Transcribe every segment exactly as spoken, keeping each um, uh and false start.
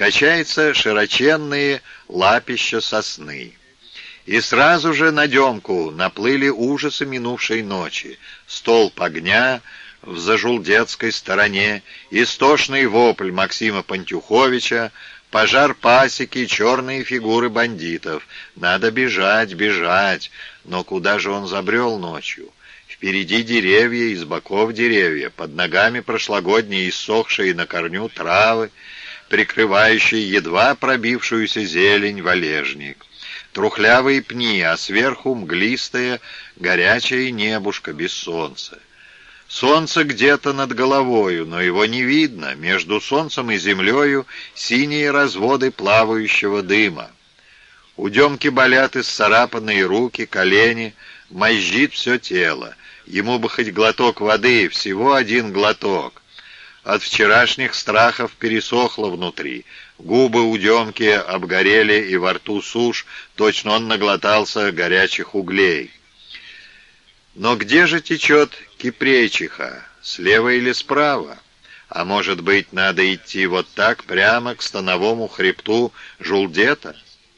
качается широченные лапища сосны. И сразу же на Демку наплыли ужасы минувшей ночи. Столб огня в Зажулдетской стороне, истошный вопль Максима Пантюховича, пожар пасеки, черные фигуры бандитов. Надо бежать, бежать. Но куда же он забрел ночью? Впереди деревья, из боков деревья, под ногами прошлогодние иссохшие на корню травы, прикрывающие едва пробившуюся зелень валежник. Трухлявые пни, а сверху мглистое, горячее небушко без солнца. Солнце где-то над головою, но его не видно. Между солнцем и землею синие разводы плавающего дыма. У Демки болят исцарапанные руки, колени, мозжит все тело. Ему бы хоть глоток воды, всего один глоток. От вчерашних страхов пересохло внутри. Губы у Демки обгорели, и во рту сушь, точно он наглотался горячих углей. Но где же течет Кипрейчиха, слева или справа? А может быть, надо идти вот так, прямо к становому хребту Жулдета?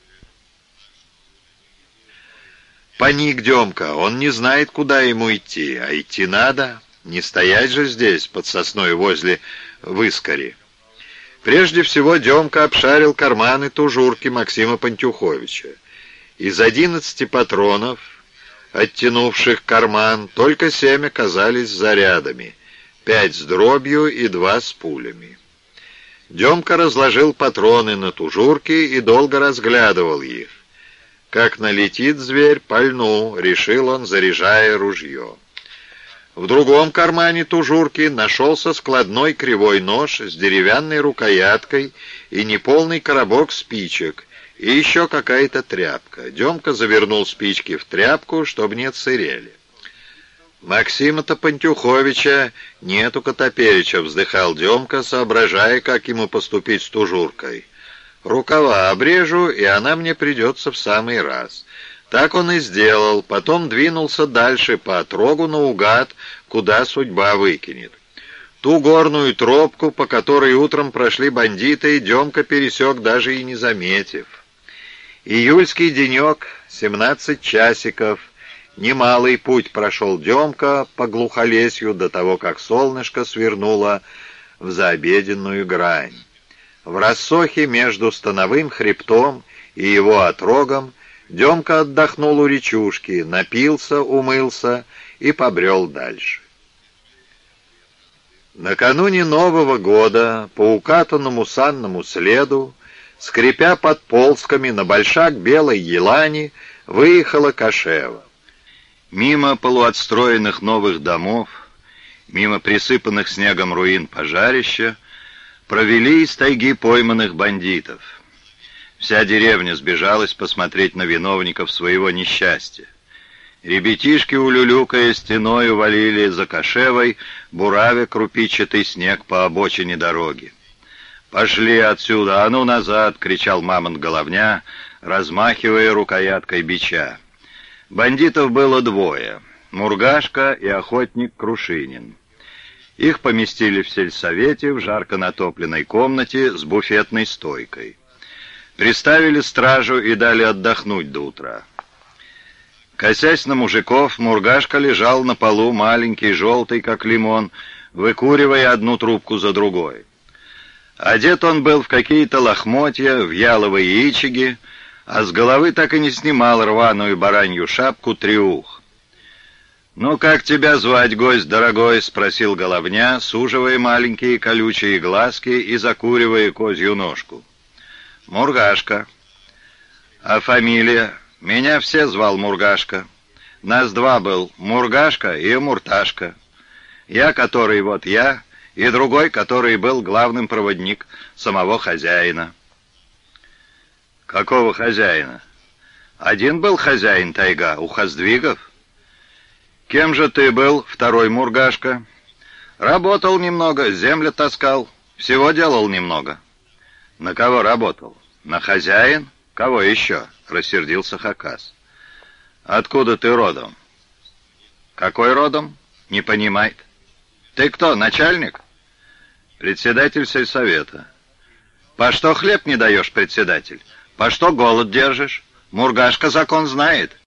Паник Демка, он не знает, куда ему идти, а идти надо, не стоять же здесь, под сосной возле выскари. Прежде всего Демка обшарил карманы тужурки Максима Пантюховича. Из одиннадцати патронов, оттянувших карман, только семь оказались зарядами, пять с дробью и два с пулями. Демка разложил патроны на тужурке и долго разглядывал их. Как налетит зверь, пальну, решил он, заряжая ружье. В другом кармане тужурки нашелся складной кривой нож с деревянной рукояткой и неполный коробок спичек, и еще какая-то тряпка. Демка завернул спички в тряпку, чтобы не отсырели. «Максима-то Пантюховича нету Котоперича», — вздыхал Демка, соображая, как ему поступить с тужуркой. «Рукава обрежу, и она мне придется в самый раз». Так он и сделал, потом двинулся дальше по отрогу наугад, куда судьба выкинет. Ту горную тропку, по которой утром прошли бандиты, Демка пересек, даже и не заметив. Июльский денек, семнадцать часиков. Немалый путь прошел Демка по глухолесью до того, как солнышко свернуло в заобеденную грань. В рассохе между становым хребтом и его отрогом Демка отдохнул у речушки, напился, умылся и побрел дальше. Накануне Нового года по укатанному санному следу, скрипя под полсками на большак белой елани, выехала Кашева. Мимо полуотстроенных новых домов, мимо присыпанных снегом руин пожарища, провели из тайги пойманных бандитов. Вся деревня сбежалась посмотреть на виновников своего несчастья. Ребятишки, улюлюкая, стеною валили за Кашевой, буравя крупичатый снег по обочине дороги. «Пошли отсюда, а ну назад!» — кричал мамонт Головня, размахивая рукояткой бича. Бандитов было двое — Мургашка и охотник Крушинин. Их поместили в сельсовете в жарко натопленной комнате с буфетной стойкой. Приставили стражу и дали отдохнуть до утра. Косясь на мужиков, Мургашка лежал на полу, маленький, желтый, как лимон, выкуривая одну трубку за другой. Одет он был в какие-то лохмотья, в яловые ичиги, а с головы так и не снимал рваную баранью шапку триух. «Ну, как тебя звать, гость дорогой?» — спросил Головня, суживая маленькие колючие глазки и закуривая козью ножку. «Мургашка». «А фамилия?» «Меня все звал Мургашка. Нас два был, Мургашка и Мурташка. Я, который вот я, и другой, который был главным проводник самого хозяина». «Какого хозяина?» «Один был хозяин тайга, у Хоздвигов». «Кем же ты был, второй Мургашка?» «Работал немного, землю таскал, всего делал немного». «На кого работал? На хозяин? Кого еще?» — рассердился Хакас. «Откуда ты родом?» «Какой родом? Не понимает. Ты кто, начальник?» «Председатель сельсовета». По что хлеб не даешь, председатель? По что голод держишь? Мургашка закон знает.